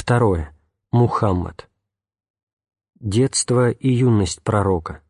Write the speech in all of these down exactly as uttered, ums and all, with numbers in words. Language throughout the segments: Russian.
Второе. Мухаммад. Детство и юность пророка.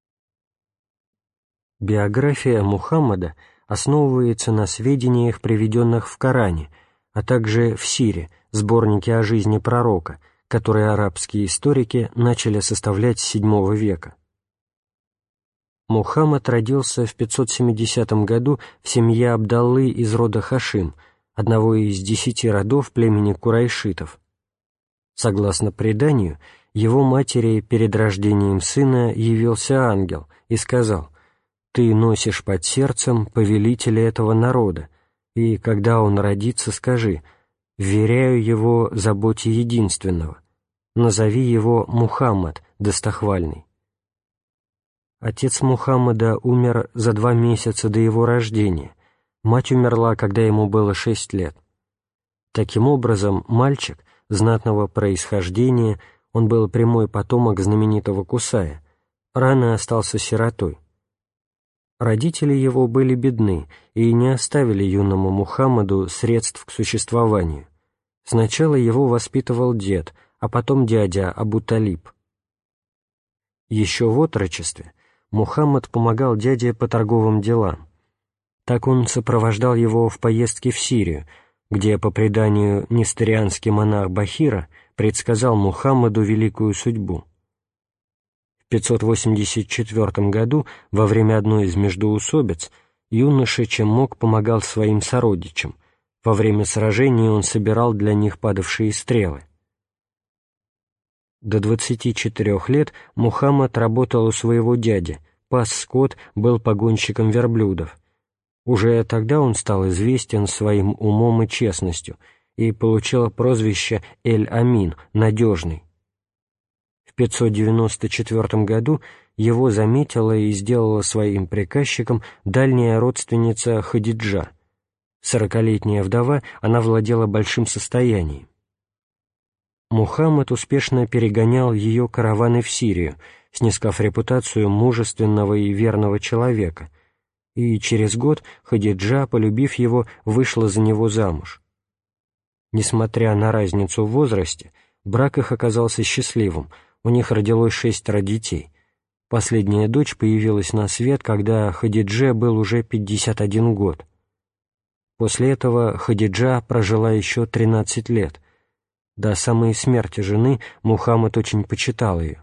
Биография Мухаммада основывается на сведениях, приведенных в Коране, а также в Сире, сборнике о жизни пророка, который арабские историки начали составлять с седьмого века. Мухаммад родился в пятьсот семидесятом году в семье Абдаллы из рода Хашим, одного из десяти родов племени курайшитов. Согласно преданию, его матери перед рождением сына явился ангел и сказал: «Ты носишь под сердцем повелителя этого народа, и, когда он родится, скажи: вверяю его заботе единственного, назови его Мухаммад, достохвальный». Отец Мухаммада умер за два месяца до его рождения, мать умерла, когда ему было шесть лет. Таким образом, мальчик знатного происхождения, он был прямой потомок знаменитого Кусая, рано остался сиротой. Родители его были бедны и не оставили юному Мухаммаду средств к существованию. Сначала его воспитывал дед, а потом дядя Абу-Талиб. Еще в отрочестве Мухаммад помогал дяде по торговым делам. Так он сопровождал его в поездке в Сирию, где, по преданию, несторианский монах Бахира предсказал Мухаммаду великую судьбу. В пятьсот восемьдесят четвёртом году, во время одной из междоусобиц, юноша чем мог помогал своим сородичам. Во время сражений он собирал для них падавшие стрелы. До двадцати четырёх лет Мухаммад работал у своего дяди, пас скот, был погонщиком верблюдов. Уже тогда он стал известен своим умом и честностью и получил прозвище Эль-Амин, надежный. В пятьсот девяносто четвёртом году его заметила и сделала своим приказчиком дальняя родственница Хадиджа. Сорокалетняя вдова, она владела большим состоянием. Мухаммад успешно перегонял ее караваны в Сирию, снискав репутацию мужественного и верного человека, и через год Хадиджа, полюбив его, вышла за него замуж. Несмотря на разницу в возрасте, брак их оказался счастливым, у них родилось шестеро детей. Последняя дочь появилась на свет, когда Хадидже был уже пятьдесят один год. После этого Хадиджа прожила еще тринадцать лет. До самой смерти жены Мухаммад очень почитал ее.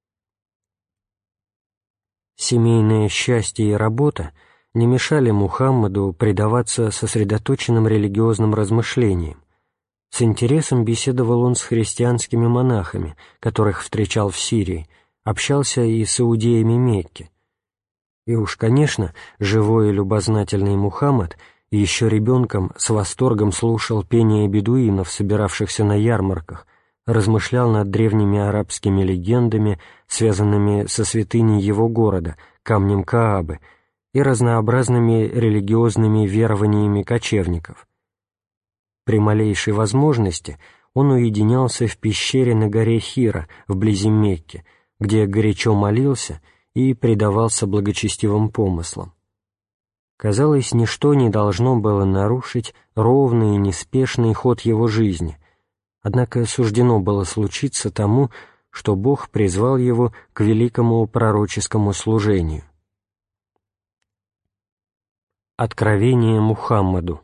Семейное счастье и работа не мешали Мухаммаду предаваться сосредоточенным религиозным размышлениям. С интересом беседовал он с христианскими монахами, которых встречал в Сирии, общался и с иудеями Мекки. И уж, конечно, живой и любознательный Мухаммад еще ребенком с восторгом слушал пение бедуинов, собиравшихся на ярмарках, размышлял над древними арабскими легендами, связанными со святыней его города, камнем Каабы, и разнообразными религиозными верованиями кочевников. При малейшей возможности он уединялся в пещере на горе Хира, вблизи Мекки, где горячо молился и предавался благочестивым помыслам. Казалось, ничто не должно было нарушить ровный и неспешный ход его жизни, однако суждено было случиться тому, что Бог призвал его к великому пророческому служению. Откровение Мухаммаду.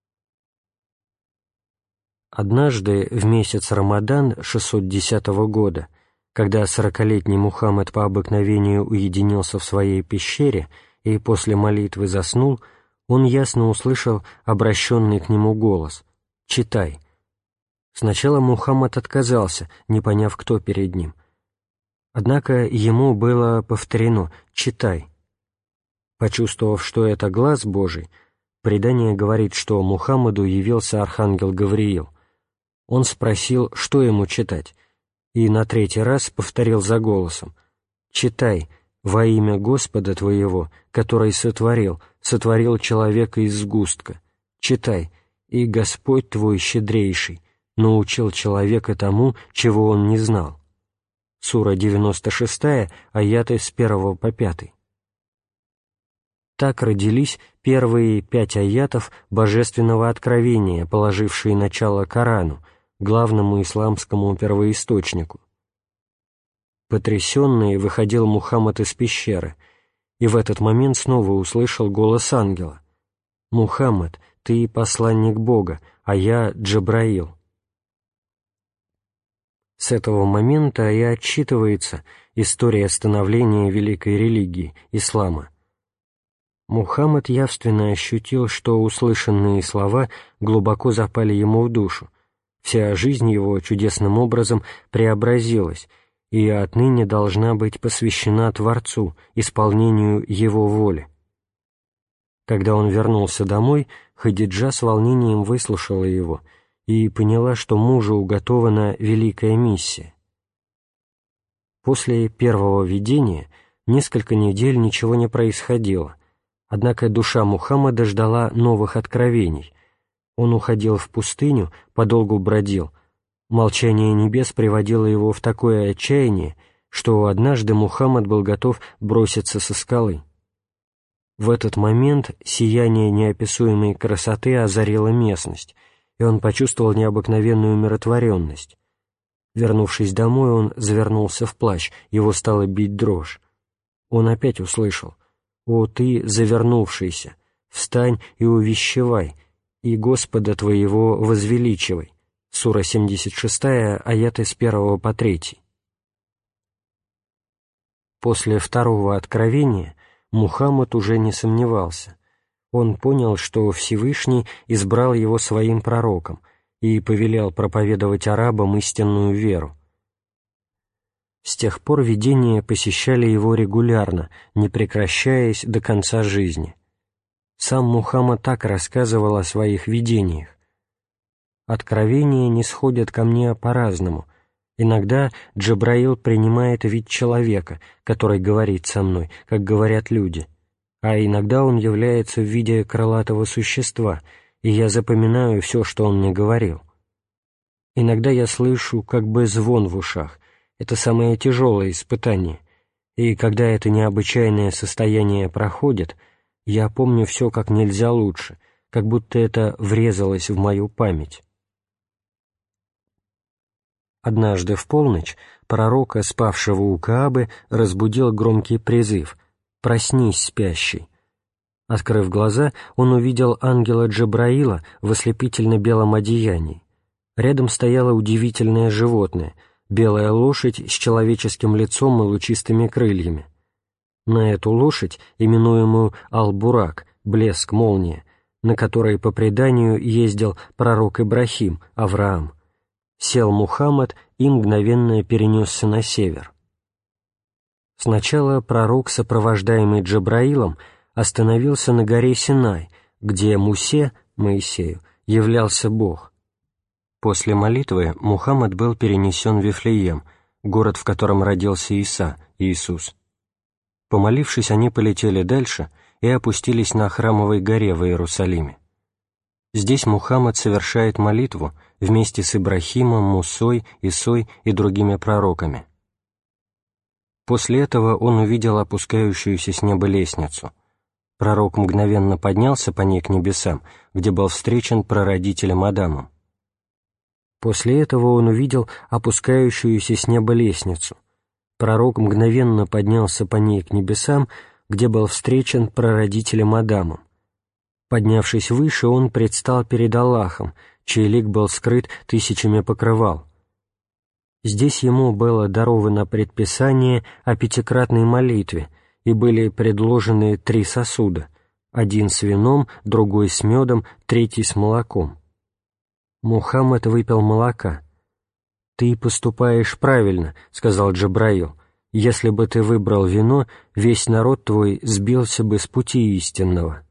Однажды, в месяц Рамадан шестьсот десятого года, когда сорокалетний Мухаммад по обыкновению уединился в своей пещере и после молитвы заснул, он ясно услышал обращенный к нему голос: «Читай». Сначала Мухаммад отказался, не поняв, кто перед ним. Однако ему было повторено: «Читай». Почувствовав, что это глаз Божий, предание говорит, что Мухаммаду явился архангел Гавриил. Он спросил, что ему читать, и на третий раз повторил за голосом: «Читай, во имя Господа твоего, который сотворил, сотворил человека из сгустка. Читай, и Господь твой щедрейший научил человека тому, чего он не знал». Сура девяносто шестая, аяты с первого по пятый. Так родились первые пять аятов Божественного откровения, положившие начало Корану, главному исламскому первоисточнику. Потрясенный выходил Мухаммад из пещеры, и в этот момент снова услышал голос ангела: «Мухаммад, ты посланник Бога, а я Джабраил». С этого момента и отчитывается история становления великой религии, ислама. Мухаммад явственно ощутил, что услышанные слова глубоко запали ему в душу, вся жизнь его чудесным образом преобразилась и отныне должна быть посвящена Творцу, исполнению Его воли. Когда он вернулся домой, Хадиджа с волнением выслушала его и поняла, что мужу уготована великая миссия. После первого видения несколько недель ничего не происходило, однако душа Мухаммада ждала новых откровений. Он уходил в пустыню, подолгу бродил. Молчание небес приводило его в такое отчаяние, что однажды Мухаммад был готов броситься со скалы. В этот момент сияние неописуемой красоты озарило местность, и он почувствовал необыкновенную умиротворенность. Вернувшись домой, он завернулся в плащ, его стало бить дрожь. Он опять услышал: «О ты, завернувшийся, встань и увещевай, и Господа твоего возвеличивай». Сура семьдесят шесть, аяты с первого по третий. После второго откровения Мухаммад уже не сомневался. Он понял, что Всевышний избрал его своим пророком и повелел проповедовать арабам истинную веру. С тех пор видения посещали его регулярно, не прекращаясь до конца жизни. Сам Мухаммад так рассказывал о своих видениях: «Откровения нисходят ко мне по-разному. Иногда Джабраил принимает вид человека, который говорит со мной, как говорят люди, а иногда он является в виде крылатого существа, и я запоминаю все, что он мне говорил. Иногда я слышу как бы звон в ушах, это самое тяжелое испытание, и когда это необычайное состояние проходит, я помню все как нельзя лучше, как будто это врезалось в мою память». Однажды в полночь пророка, спавшего у Каабы, разбудил громкий призыв: «Проснись, спящий». Открыв глаза, он увидел ангела Джабраила в ослепительно-белом одеянии. Рядом стояло удивительное животное — белая лошадь с человеческим лицом и лучистыми крыльями. На эту лошадь, именуемую Ал-Бурак, блеск, молния, на которой, по преданию, ездил пророк Ибрахим, Авраам, сел Мухаммад и мгновенно перенесся на север. Сначала пророк, сопровождаемый Джабраилом, остановился на горе Синай, где Мусе, Моисею, являлся Бог. После молитвы Мухаммад был перенесен в Вифлеем, город, в котором родился Иса, Иисус. Помолившись, они полетели дальше и опустились на Храмовой горе в Иерусалиме. Здесь Мухаммад совершает молитву вместе с Ибрахимом, Мусой, Исой и другими пророками. После этого он увидел опускающуюся с неба лестницу. Пророк мгновенно поднялся по ней к небесам, где был встречен прародителем Адамом. После этого он увидел опускающуюся с неба лестницу. Пророк мгновенно поднялся по ней к небесам, где был встречен прародителем Адамом. Поднявшись выше, он предстал перед Аллахом, чей лик был скрыт тысячами покрывал. Здесь ему было даровано предписание о пятикратной молитве, и были предложены три сосуда: один с вином, другой с медом, третий с молоком. Мухаммад выпил молока. «Ты поступаешь правильно», — сказал Джабраил. «Если бы ты выбрал вино, весь народ твой сбился бы с пути истинного».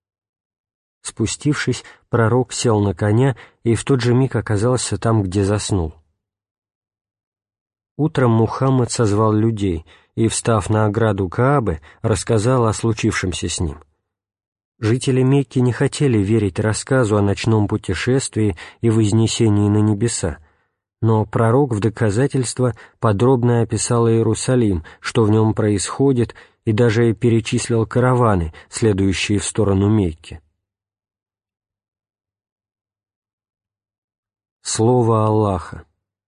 Спустившись, пророк сел на коня и в тот же миг оказался там, где заснул. Утром Мухаммад созвал людей и, встав на ограду Каабы, рассказал о случившемся с ним. Жители Мекки не хотели верить рассказу о ночном путешествии и вознесении на небеса, но пророк в доказательство подробно описал Иерусалим, что в нем происходит, и даже перечислил караваны, следующие в сторону Мекки. Слово Аллаха.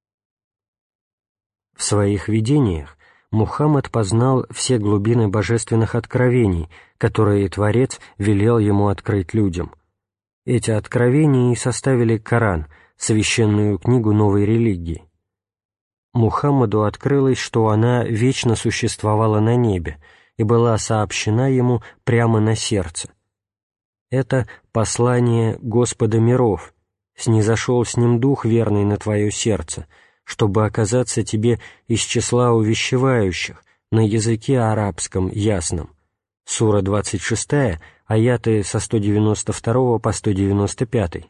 В своих видениях Мухаммад познал все глубины божественных откровений, которые Творец велел ему открыть людям. Эти откровения и составили Коран, священную книгу новой религии. Мухаммаду открылось, что она вечно существовала на небе и была сообщена ему прямо на сердце. Это послание Господа миров, снизошел с ним Дух верный на твое сердце, чтобы оказаться тебе из числа увещевающих на языке арабском ясном. Сура двадцать шестая, аяты со сто девяносто второго по сто девяносто пятый.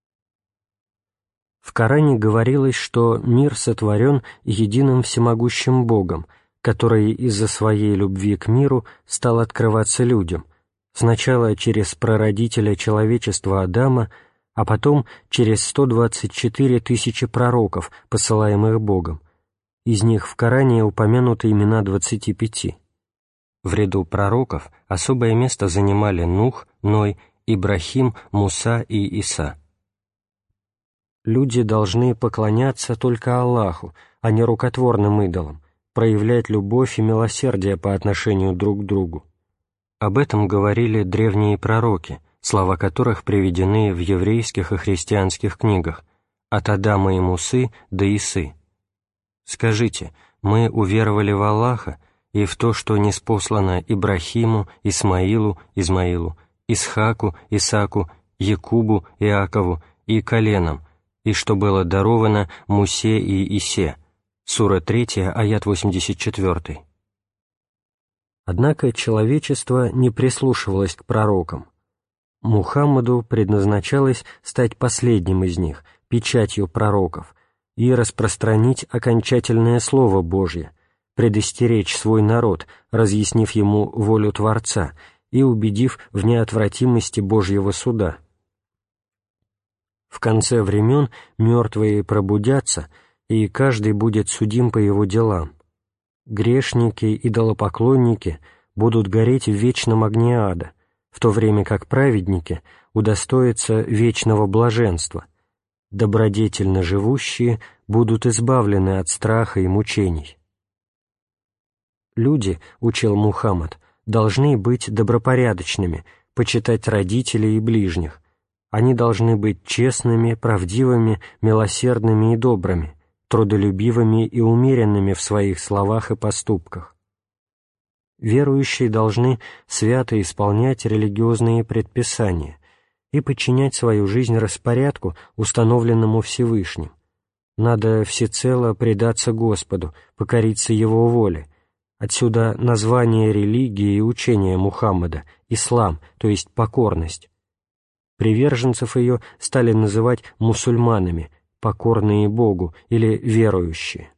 В Коране говорилось, что мир сотворен единым всемогущим Богом, который из-за своей любви к миру стал открываться людям, сначала через прародителя человечества Адама, а потом через сто двадцать четыре тысячи пророков, посылаемых Богом. Из них в Коране упомянуты имена двадцати пяти. В ряду пророков особое место занимали Нух, Ной, Ибрахим, Муса и Иса. Люди должны поклоняться только Аллаху, а не рукотворным идолам, проявлять любовь и милосердие по отношению друг к другу. Об этом говорили древние пророки, слова которых приведены в еврейских и христианских книгах, от Адама и Мусы до Исы. «Скажите, мы уверовали в Аллаха и в то, что ниспослано Ибрахиму, Исмаилу, Измаилу, Исхаку, Исаку, Якубу, Иакову и коленам, и что было даровано Мусе и Исе». Сура третья, аят восемьдесят четвёртый. Однако человечество не прислушивалось к пророкам. Мухаммаду предназначалось стать последним из них, печатью пророков, и распространить окончательное Слово Божье, предостеречь свой народ, разъяснив ему волю Творца и убедив в неотвратимости Божьего суда. В конце времен мертвые пробудятся, и каждый будет судим по его делам. Грешники, идолопоклонники будут гореть в вечном огне ада, в то время как праведники удостоятся вечного блаженства. Добродетельно живущие будут избавлены от страха и мучений. Люди, учил Мухаммад, должны быть добропорядочными, почитать родителей и ближних. Они должны быть честными, правдивыми, милосердными и добрыми, трудолюбивыми и умеренными в своих словах и поступках. Верующие должны свято исполнять религиозные предписания и подчинять свою жизнь распорядку, установленному Всевышним. Надо всецело предаться Господу, покориться Его воле. Отсюда название религии и учения Мухаммада – ислам, то есть покорность. Приверженцев ее стали называть мусульманами, покорные Богу или верующие.